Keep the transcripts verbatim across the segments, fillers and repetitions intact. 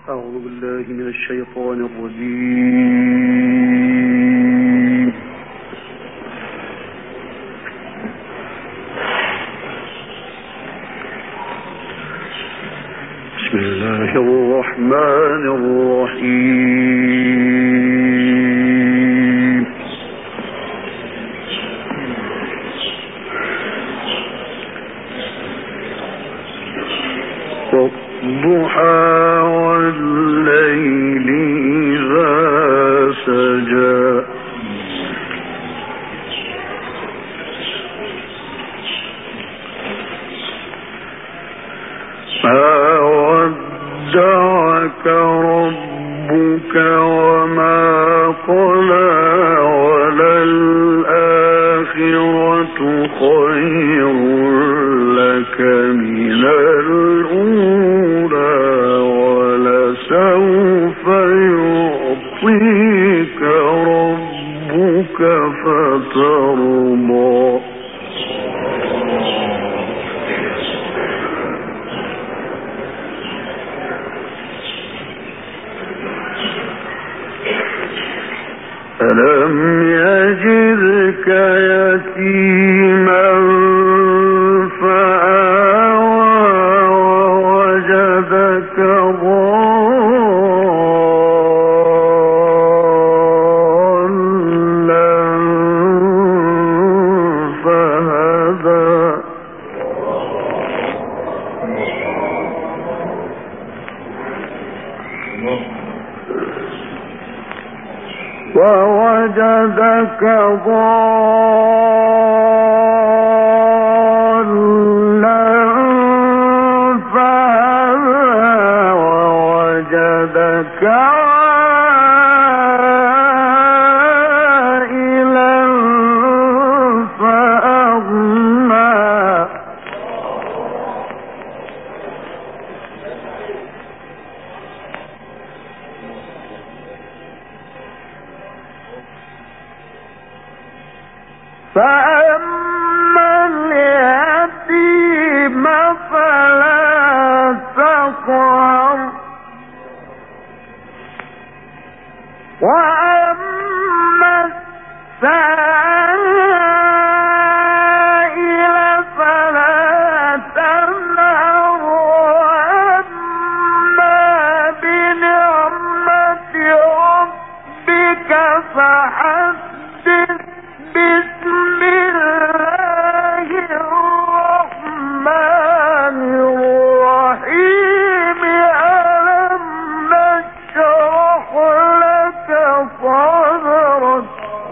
أعوذ بالله من الشيطان الرجيم. بسم الله الرحمن الرحيم. والضحى والليل إذا سجى ما ودعك ربك وما قلى وللآخرة خير لك من الأولى ولسوف يعطيك ربك فترضى. ألم يجدك يتيما فآوى ووجدك ضالا فهدى. ووجدك ضالا فهدى ووجدك عائلا فأغنى. فأما اليتيم فلا تقهر وأما السائل فلا تنهر وأما بنعمة ربك فحدث. بسم الله الرحمن الرحيم. ألم نشرح لك صدرك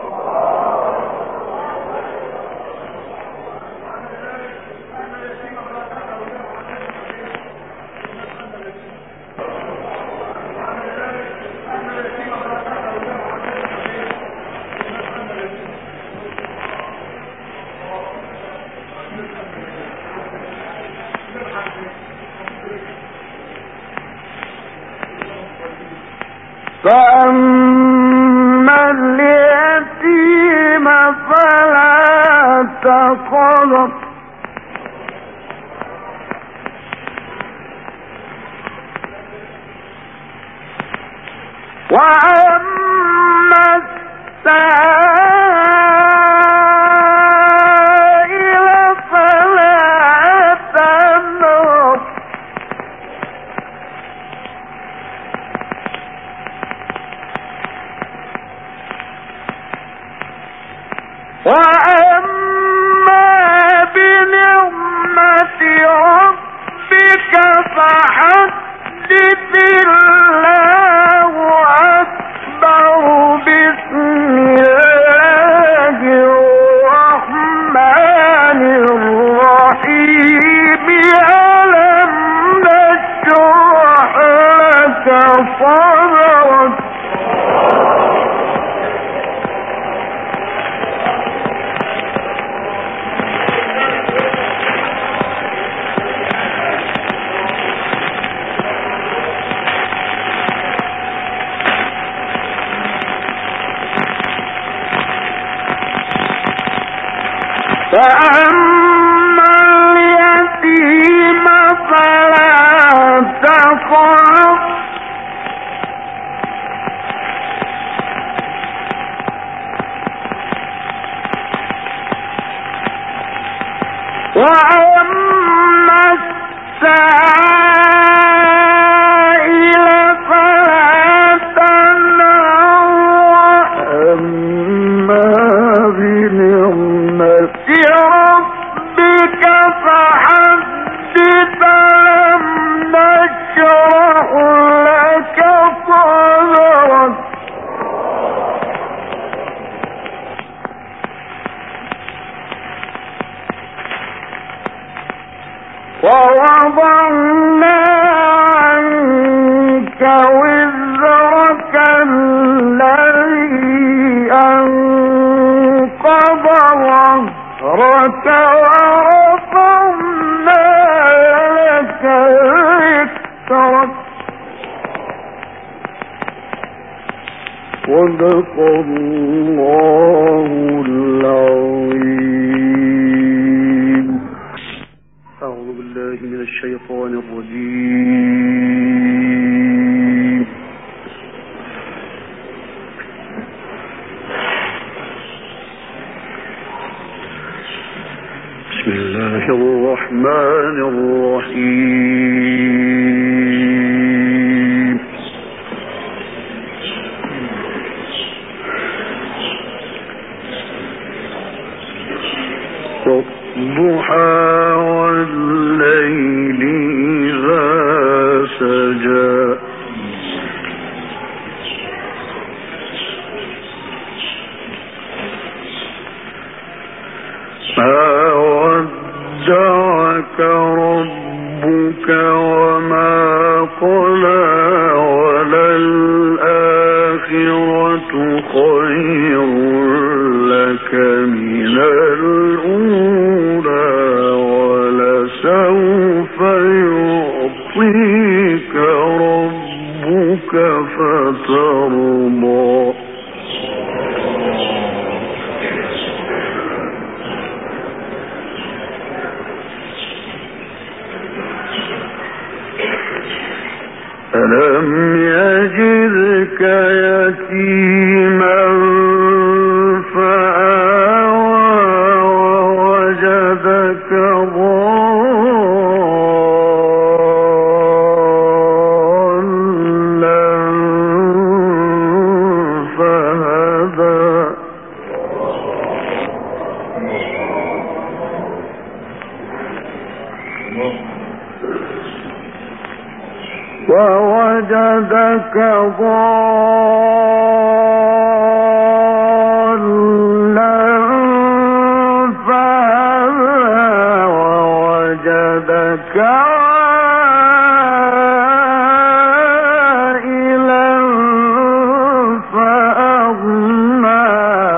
فأما اليتيم فلا تقهر وأما السائل فلا تنهر وأما بنعمة ربك فحدث. الله أكبر. بسم الله الرحمن الرحيم. ألم نشرح لك صدرك فأما اليتيم فلا تقهر عنك وزرك الذي أنقض ظهرك ورفعنا لك ذكرك. صدق الله العظيم. أعوذ بالله من الشيطان الرجيم. بسم الله الرحمن الرحيم. والضحى والليل إذا سجى ما ودعك ربك وما قلى وللآخرة خير لك من الأولى ولسوف يعطيك ربك فترضى. ألم يجدك يتيما فآوى ووجدك ضالا فهدى. ووجدك ضالا فهدى ووجدك عائلا فأغنى.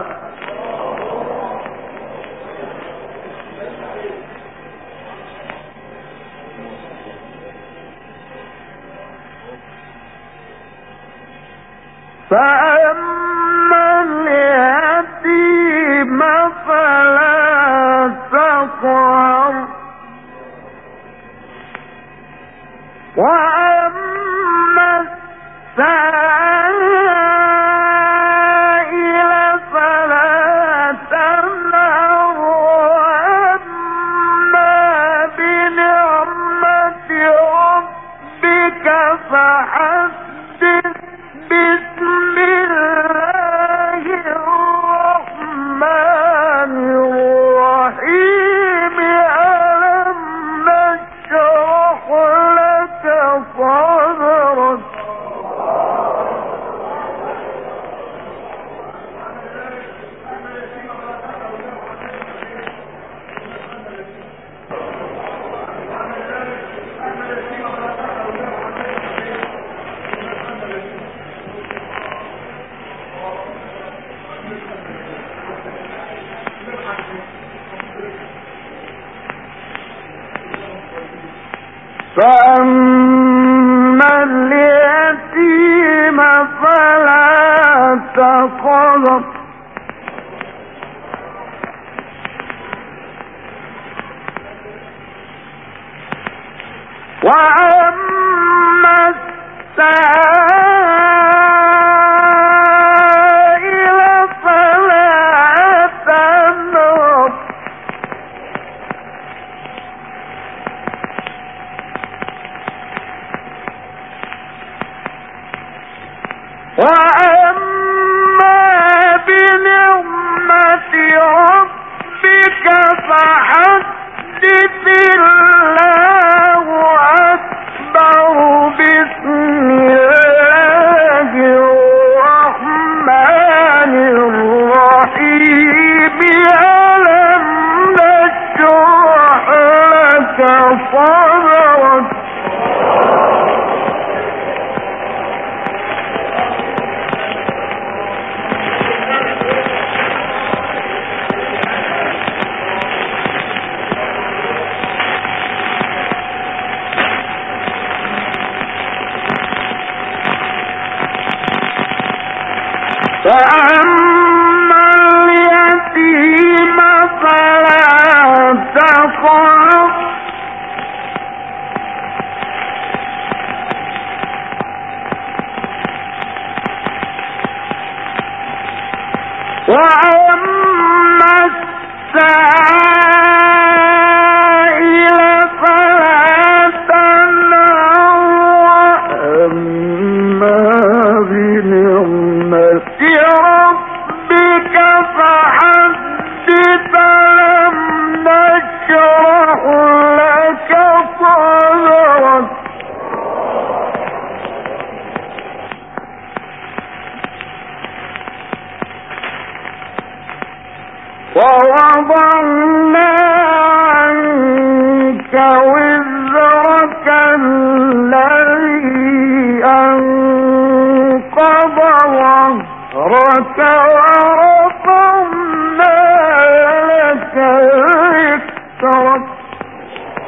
فأما اليتيم فلا تقهر وأما السائل فلا تنهر وأما بنعمة ربك فحدث. بسم الله الرحمن الرحيم. ألم نشرح لك صدرك. فأما اليتيم فلا تقهر وأما السائل فلا تنهر وأما بنعمة ربك فحدث. الله أكبر. بسم الله الرحمن الرحيم. ألم نشرح لك صدرك. فأما اليتيم فلا تقهر وأما السائل فلا تنهر وأما بنعمة ربك فحدث ألم نشرح لك صدرك ووضعنا عنك وزرك الذي أنقض ظهرك ورفعنا لك ذكرك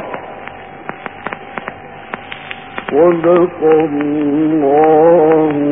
صدق الله